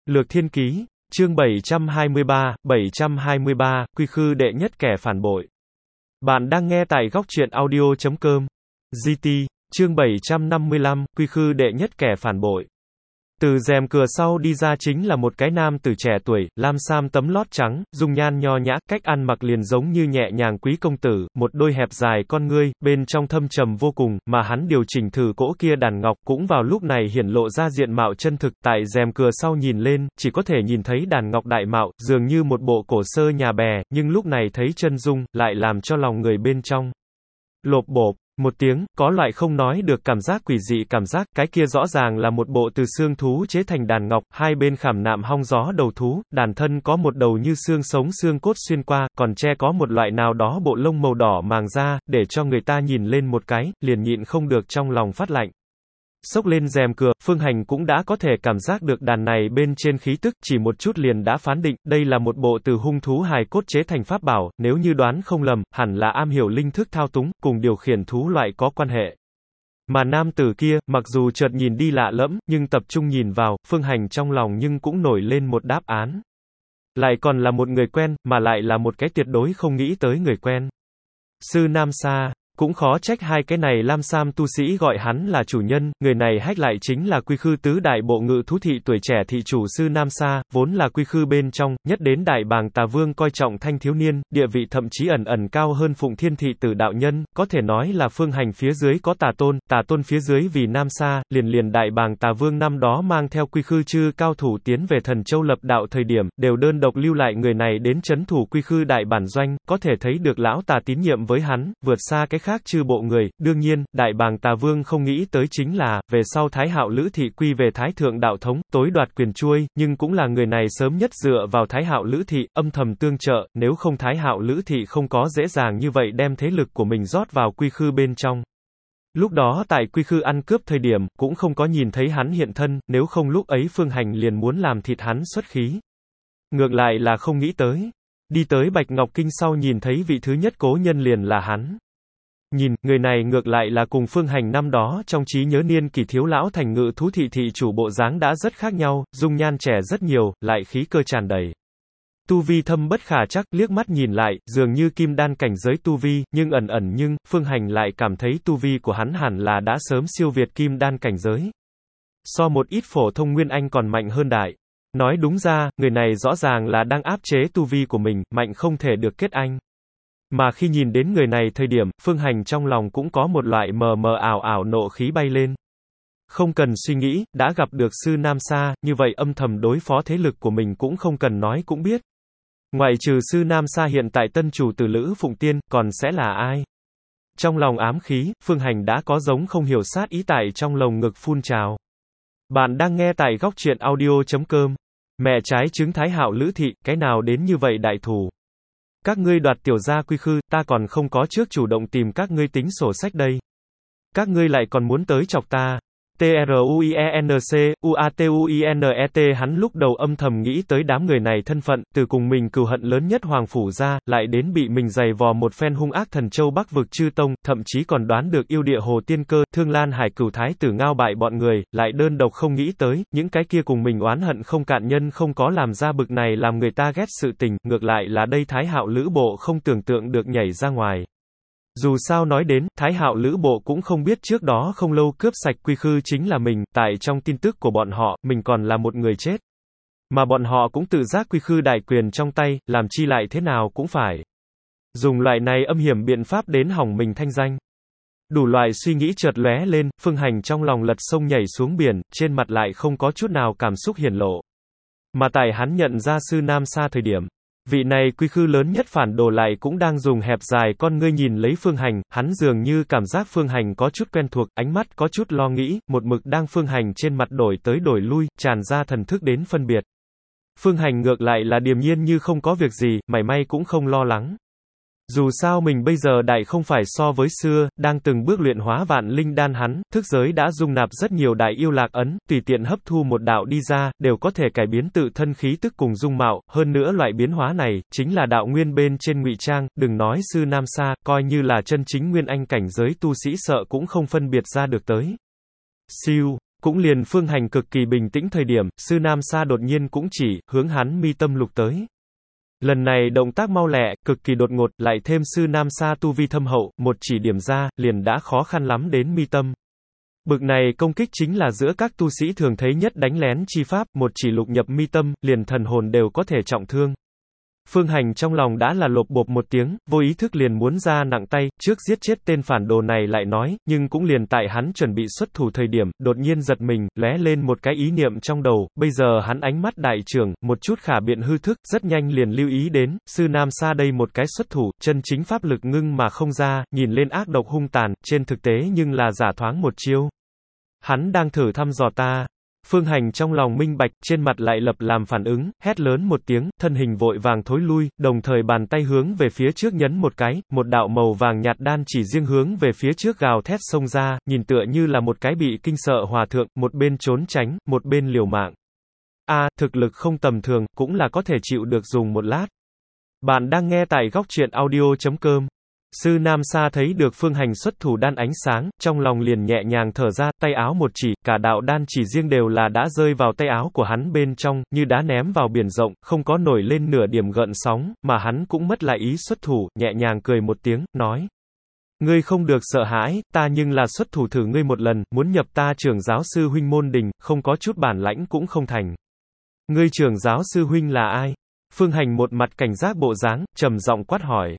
Lược Thiên Ký, chương 723, Quy Khư đệ nhất kẻ phản bội. Bạn đang nghe tại góc truyện audio.com. GT, chương 755, Quy Khư đệ nhất kẻ phản bội. Từ rèm cửa sau đi ra chính là một cái nam tử trẻ tuổi, lam sam tấm lót trắng, dung nhan nho nhã, cách ăn mặc liền giống như nhẹ nhàng quý công tử, một đôi hẹp dài con ngươi, bên trong thâm trầm vô cùng, mà hắn điều chỉnh thử cỗ kia đàn ngọc, cũng vào lúc này hiển lộ ra diện mạo chân thực, tại rèm cửa sau nhìn lên, chỉ có thể nhìn thấy đàn ngọc đại mạo, dường như một bộ cổ sơ nhà bè, nhưng lúc này thấy chân dung, lại làm cho lòng người bên trong lộp bộp một tiếng, có loại không nói được cảm giác quỷ dị cảm giác, cái kia rõ ràng là một bộ từ xương thú chế thành đàn ngọc, hai bên khảm nạm hong gió đầu thú, đàn thân có một đầu như xương sống xương cốt xuyên qua, còn che có một loại nào đó bộ lông màu đỏ màng da, để cho người ta nhìn lên một cái, liền nhịn không được trong lòng phát lạnh. Xốc lên rèm cửa, Phương Hành cũng đã có thể cảm giác được đàn này bên trên khí tức, chỉ một chút liền đã phán định, đây là một bộ từ hung thú hài cốt chế thành pháp bảo, nếu như đoán không lầm, hẳn là am hiểu linh thức thao túng, cùng điều khiển thú loại có quan hệ. Mà nam tử kia, mặc dù chợt nhìn đi lạ lẫm, nhưng tập trung nhìn vào, Phương Hành trong lòng nhưng cũng nổi lên một đáp án. Lại còn là một người quen, mà lại là một cái tuyệt đối không nghĩ tới người quen. Sư Nam Sa. Cũng khó trách hai cái này lam sam tu sĩ gọi hắn là chủ nhân, người này hách lại chính là Quy Khư tứ đại bộ ngự thú thị tuổi trẻ thị chủ sư Nam Sa, vốn là Quy Khư bên trong, nhất đến đại bàng tà vương coi trọng thanh thiếu niên, địa vị thậm chí ẩn ẩn cao hơn Phụng Thiên thị tử đạo nhân, có thể nói là Phương Hành phía dưới có tà tôn phía dưới vì Nam Sa, liền đại bàng tà vương năm đó mang theo Quy Khư chư cao thủ tiến về Thần Châu lập đạo thời điểm, đều đơn độc lưu lại người này đến trấn thủ Quy Khư đại bản doanh, có thể thấy được lão tà tín nhiệm với hắn, vượt xa cái khác chư bộ người. Đương nhiên, đại bàng tà vương không nghĩ tới chính là, về sau Thái Hạo Lữ thị quy về Thái Thượng đạo thống, tối đoạt quyền chuôi, nhưng cũng là người này sớm nhất dựa vào Thái Hạo Lữ thị, âm thầm tương trợ, nếu không Thái Hạo Lữ thị không có dễ dàng như vậy đem thế lực của mình rót vào Quy Khư bên trong. Lúc đó tại Quy Khư ăn cướp thời điểm, cũng không có nhìn thấy hắn hiện thân, nếu không lúc ấy Phương Hành liền muốn làm thịt hắn xuất khí. Ngược lại là không nghĩ tới. Đi tới Bạch Ngọc Kinh sau nhìn thấy vị thứ nhất cố nhân liền là hắn. Nhìn, người này ngược lại là cùng Phương Hành năm đó trong trí nhớ niên kỷ thiếu lão thành ngự thú thị thị chủ bộ dáng đã rất khác nhau, dung nhan trẻ rất nhiều, lại khí cơ tràn đầy. Tu vi thâm bất khả trắc, liếc mắt nhìn lại, dường như kim đan cảnh giới tu vi, nhưng nhưng, Phương Hành lại cảm thấy tu vi của hắn hẳn là đã sớm siêu việt kim đan cảnh giới. So một ít phổ thông nguyên anh còn mạnh hơn đại. Nói đúng ra, người này rõ ràng là đang áp chế tu vi của mình, mạnh không thể được kết anh. Mà khi nhìn đến người này thời điểm, Phương Hành trong lòng cũng có một loại mờ mờ ảo nộ khí bay lên. Không cần suy nghĩ, đã gặp được sư Nam Sa, như vậy âm thầm đối phó thế lực của mình cũng không cần nói cũng biết. Ngoại trừ sư Nam Sa hiện tại tân chủ tử Lữ Phụng Tiên, còn sẽ là ai? Trong lòng ám khí, Phương Hành đã có giống không hiểu sát ý tại trong lồng ngực phun trào. Bạn đang nghe tại góc truyện audio.com. Mẹ trái trứng Thái Hạo Lữ thị, cái nào đến như vậy đại thù? Các ngươi đoạt tiểu gia Quy Khư, ta còn không có trước chủ động tìm các ngươi tính sổ sách đây. Các ngươi lại còn muốn tới chọc ta. TRUIENC, hắn lúc đầu âm thầm nghĩ tới đám người này thân phận, từ cùng mình cừu hận lớn nhất Hoàng Phủ ra, lại đến bị mình giày vò một phen hung ác Thần Châu Bắc vực chư tông, thậm chí còn đoán được yêu địa Hồ Tiên Cơ, Thương Lan Hải Cửu Thái tử ngao bại bọn người, lại đơn độc không nghĩ tới, những cái kia cùng mình oán hận không cạn nhân không có làm ra bực này làm người ta ghét sự tình, ngược lại là đây Thái Hạo Lữ bộ không tưởng tượng được nhảy ra ngoài. Dù sao nói đến, Thái Hạo Lữ bộ cũng không biết trước đó không lâu cướp sạch Quy Khư chính là mình, tại trong tin tức của bọn họ, mình còn là một người chết. Mà bọn họ cũng tự giác Quy Khư đại quyền trong tay, làm chi lại thế nào cũng phải dùng loại này âm hiểm biện pháp đến hỏng mình thanh danh. Đủ loại suy nghĩ chợt lóe lên, Phương Hành trong lòng lật sông nhảy xuống biển, trên mặt lại không có chút nào cảm xúc hiển lộ. Mà tại hắn nhận ra sư Nam Sa thời điểm, vị này Quy Khư lớn nhất phản đồ lại cũng đang dùng hẹp dài con ngươi nhìn lấy Phương Hành, hắn dường như cảm giác Phương Hành có chút quen thuộc, ánh mắt có chút lo nghĩ, một mực đang Phương Hành trên mặt đổi tới đổi lui, tràn ra thần thức đến phân biệt. Phương Hành ngược lại là điềm nhiên như không có việc gì, mảy may cũng không lo lắng. Dù sao mình bây giờ đại không phải so với xưa, đang từng bước luyện hóa vạn linh đan hắn, thức giới đã dung nạp rất nhiều đại yêu lạc ấn, tùy tiện hấp thu một đạo đi ra, đều có thể cải biến tự thân khí tức cùng dung mạo, hơn nữa loại biến hóa này, chính là đạo nguyên bên trên ngụy trang, đừng nói sư Nam Sa, coi như là chân chính nguyên anh cảnh giới tu sĩ sợ cũng không phân biệt ra được tới. Siêu. Cũng liền Phương Hành cực kỳ bình tĩnh thời điểm, Sư Nam Sa đột nhiên cũng chỉ, hướng hắn mi tâm lục tới. Lần này động tác mau lẹ, cực kỳ đột ngột, lại thêm Sư Nam Sa tu vi thâm hậu, một chỉ điểm ra, liền đã khó khăn lắm đến mi tâm. Bực này công kích chính là giữa các tu sĩ thường thấy nhất đánh lén chi pháp, một chỉ lục nhập mi tâm, liền thần hồn đều có thể trọng thương. Phương Hành trong lòng đã là lộp bộp một tiếng, vô ý thức liền muốn ra nặng tay, trước giết chết tên phản đồ này lại nói, nhưng cũng liền tại hắn chuẩn bị xuất thủ thời điểm, đột nhiên giật mình, lóe lên một cái ý niệm trong đầu, bây giờ hắn ánh mắt đại trưởng, một chút khả biện hư thức, rất nhanh liền lưu ý đến, Sư Nam Sa đây một cái xuất thủ, chân chính pháp lực ngưng mà không ra, nhìn lên ác độc hung tàn, trên thực tế nhưng là giả thoáng một chiêu. Hắn đang thử thăm dò ta. Phương Hành trong lòng minh bạch, trên mặt lại lập làm phản ứng, hét lớn một tiếng, thân hình vội vàng thối lui, đồng thời bàn tay hướng về phía trước nhấn một cái, một đạo màu vàng nhạt đan chỉ riêng hướng về phía trước gào thét xông ra, nhìn tựa như là một cái bị kinh sợ hòa thượng, một bên trốn tránh, một bên liều mạng. Thực lực không tầm thường, cũng là có thể chịu được dùng một lát. Bạn đang nghe tại góc truyện audio.com. Sư Nam Sa thấy được Phương Hành xuất thủ đan ánh sáng, trong lòng liền nhẹ nhàng thở ra, tay áo một chỉ, cả đạo đan chỉ riêng đều là đã rơi vào tay áo của hắn bên trong, như đá ném vào biển rộng, không có nổi lên nửa điểm gợn sóng, mà hắn cũng mất lại ý xuất thủ, nhẹ nhàng cười một tiếng, nói. Ngươi không được sợ hãi, ta nhưng là xuất thủ thử ngươi một lần, muốn nhập ta trưởng giáo sư huynh môn đình, không có chút bản lãnh cũng không thành. Ngươi trưởng giáo sư huynh là ai? Phương Hành một mặt cảnh giác bộ dáng, trầm giọng quát hỏi.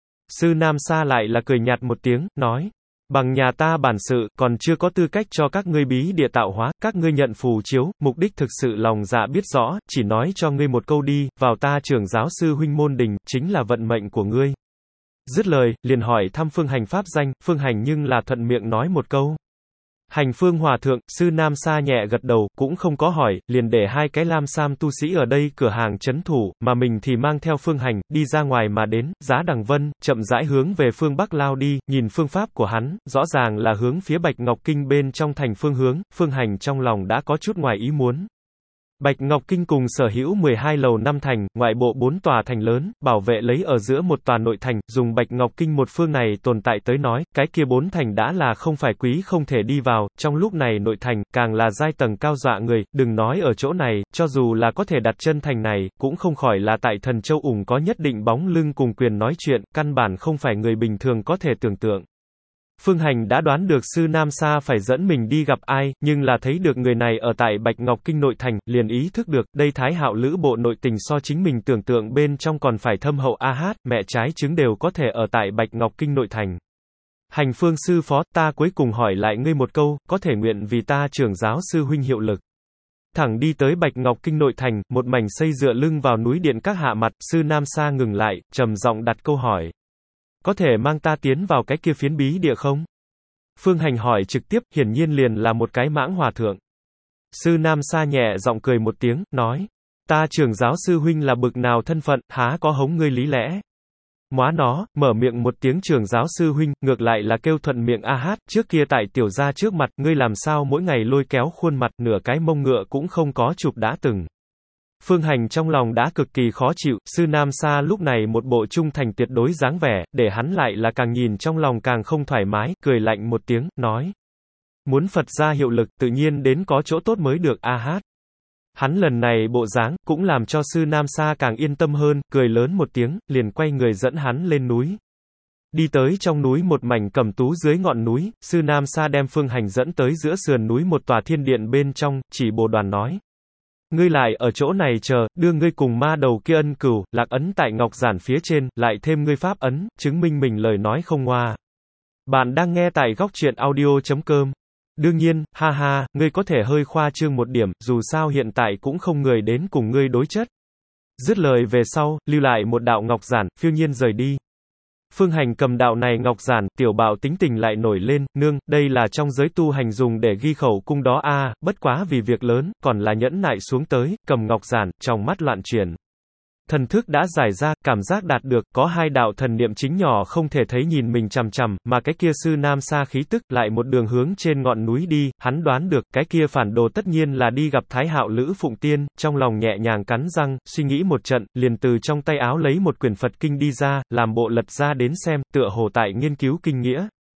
Sư Nam Sa lại là cười nhạt một tiếng, nói, bằng nhà ta bản sự, còn chưa có tư cách cho các ngươi bí địa tạo hóa, các ngươi nhận phù chiếu, mục đích thực sự lòng dạ biết rõ, chỉ nói cho ngươi một câu đi, vào ta trưởng giáo sư huynh môn đình, chính là vận mệnh của ngươi. Dứt lời, liền hỏi thăm Phương Hành pháp danh, Phương Hành nhưng là thuận miệng nói một câu. Hành Phương Hòa Thượng, Sư Nam Sa nhẹ gật đầu, cũng không có hỏi, liền để hai cái lam sam tu sĩ ở đây cửa hàng trấn thủ, mà mình thì mang theo Phương Hành, đi ra ngoài mà đến, Giá Đằng Vân, chậm rãi hướng về phương Bắc lao đi, nhìn phương pháp của hắn, rõ ràng là hướng phía Bạch Ngọc Kinh bên trong thành phương hướng, Phương Hành trong lòng đã có chút ngoài ý muốn. Bạch Ngọc Kinh cùng sở hữu 12 lầu 5 thành, ngoại bộ 4 tòa thành lớn, bảo vệ lấy ở giữa một tòa nội thành, dùng Bạch Ngọc Kinh một phương này tồn tại tới nói, cái kia 4 thành đã là không phải quý không thể đi vào, trong lúc này nội thành, càng là giai tầng cao dọa người, đừng nói ở chỗ này, cho dù là có thể đặt chân thành này, cũng không khỏi là tại Thần Châu ủng có nhất định bóng lưng cùng quyền nói chuyện, căn bản không phải người bình thường có thể tưởng tượng. Phương Hành đã đoán được Sư Nam Sa phải dẫn mình đi gặp ai, nhưng là thấy được người này ở tại Bạch Ngọc Kinh nội thành, liền ý thức được, đây Thái Hạo Lữ bộ nội tình so chính mình tưởng tượng bên trong còn phải thâm hậu mẹ trái trứng đều có thể ở tại Bạch Ngọc Kinh nội thành. Hành Phương sư phó, ta cuối cùng hỏi lại ngươi một câu, có thể nguyện vì ta trưởng giáo sư huynh hiệu lực. Thẳng đi tới Bạch Ngọc Kinh nội thành, một mảnh xây dựa lưng vào núi điện các hạ mặt, Sư Nam Sa ngừng lại, trầm giọng đặt câu hỏi. Có thể mang ta tiến vào cái kia phiến bí địa không? Phương Hành hỏi trực tiếp, hiển nhiên liền là một cái mãng hòa thượng. Sư Nam Sa nhẹ giọng cười một tiếng, nói. Ta trưởng giáo sư huynh là bực nào thân phận, há có hống ngươi lý lẽ. Móa nó, mở miệng một tiếng trưởng giáo sư huynh, ngược lại là kêu thuận miệng trước kia tại tiểu gia trước mặt, ngươi làm sao mỗi ngày lôi kéo khuôn mặt, nửa cái mông ngựa cũng không có chụp đã từng. Phương Hành trong lòng đã cực kỳ khó chịu, Sư Nam Sa lúc này một bộ trung thành tuyệt đối dáng vẻ, để hắn lại là càng nhìn trong lòng càng không thoải mái, cười lạnh một tiếng, nói. Muốn Phật gia hiệu lực, tự nhiên đến có chỗ tốt mới được Hắn lần này bộ dáng, cũng làm cho Sư Nam Sa càng yên tâm hơn, cười lớn một tiếng, liền quay người dẫn hắn lên núi. Đi tới trong núi một mảnh cẩm tú dưới ngọn núi, Sư Nam Sa đem Phương Hành dẫn tới giữa sườn núi một tòa thiên điện bên trong, chỉ Bồ Đoàn nói. Ngươi lại ở chỗ này chờ, đưa ngươi cùng ma đầu kia ân cửu, lạc ấn tại ngọc giản phía trên, lại thêm ngươi pháp ấn, chứng minh mình lời nói không ngoa. Bạn đang nghe tại góc truyện audio.com. Đương nhiên, ngươi có thể hơi khoa trương một điểm, dù sao hiện tại cũng không người đến cùng ngươi đối chất. Dứt lời về sau, lưu lại một đạo ngọc giản, phiêu nhiên rời đi. Phương Hành cầm đạo này ngọc giản, tiểu bạo tính tình lại nổi lên, nương, đây là trong giới tu hành dùng để ghi khẩu cung đó bất quá vì việc lớn, còn là nhẫn nại xuống tới, cầm ngọc giản, trong mắt loạn chuyển. Thần thức đã giải ra, cảm giác đạt được, có hai đạo thần niệm chính nhỏ không thể thấy nhìn mình chằm chằm, mà cái kia Sư Nam Sa khí tức, lại một đường hướng trên ngọn núi đi, hắn đoán được, cái kia phản đồ tất nhiên là đi gặp Thái Hạo Lữ Phụng Tiên, trong lòng nhẹ nhàng cắn răng, suy nghĩ một trận, liền từ trong tay áo lấy một quyển Phật kinh đi ra, làm bộ lật ra đến xem, tựa hồ tại nghiên cứu kinh nghĩa.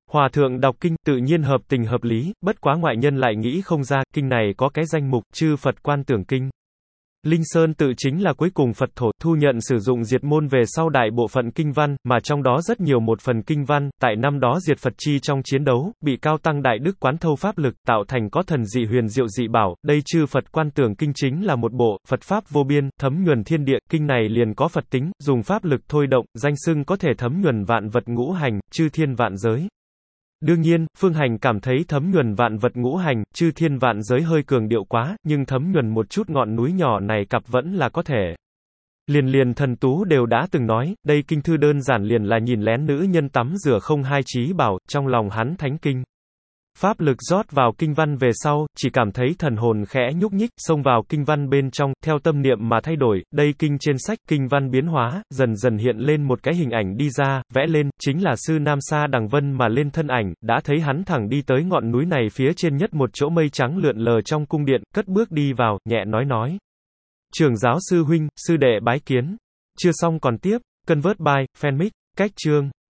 Hòa thượng đọc kinh, tự nhiên hợp tình hợp lý, bất quá ngoại nhân lại nghĩ không ra, kinh này có cái danh mục, chư Phật Quan Tưởng Kinh. Linh Sơn tự chính là cuối cùng Phật thổ, thu nhận sử dụng diệt môn về sau đại bộ phận kinh văn, mà trong đó rất nhiều một phần kinh văn, tại năm đó diệt Phật chi trong chiến đấu, bị cao tăng đại đức quán thâu pháp lực, tạo thành có thần dị huyền diệu dị bảo, đây chư Phật Quan Tưởng Kinh chính là một bộ, Phật Pháp vô biên, thấm nhuần thiên địa, kinh này liền có Phật tính, dùng pháp lực thôi động, danh xưng có thể thấm nhuần vạn vật ngũ hành, chư thiên vạn giới. Đương nhiên, Phương Hành cảm thấy thấm nhuần vạn vật ngũ hành, chư thiên vạn giới hơi cường điệu quá, nhưng thấm nhuần một chút ngọn núi nhỏ này cặp vẫn là có thể. Liền thần tú đều đã từng nói, đây kinh thư đơn giản liền là nhìn lén nữ nhân tắm rửa không hai chí bảo, trong lòng hắn thánh kinh. Pháp lực rót vào kinh văn về sau, chỉ cảm thấy thần hồn khẽ nhúc nhích, xông vào kinh văn bên trong, theo tâm niệm mà thay đổi, đây kinh trên sách, kinh văn biến hóa, dần dần hiện lên một cái hình ảnh đi ra, vẽ lên, chính là sư Nam Sa Đằng Vân mà lên thân ảnh, đã thấy hắn thẳng đi tới ngọn núi này phía trên nhất một chỗ mây trắng lượn lờ trong cung điện, cất bước đi vào, nhẹ nói. Trưởng giáo sư huynh, sư đệ bái kiến. Chưa xong còn tiếp, Convert by, Fanmic, cách chương.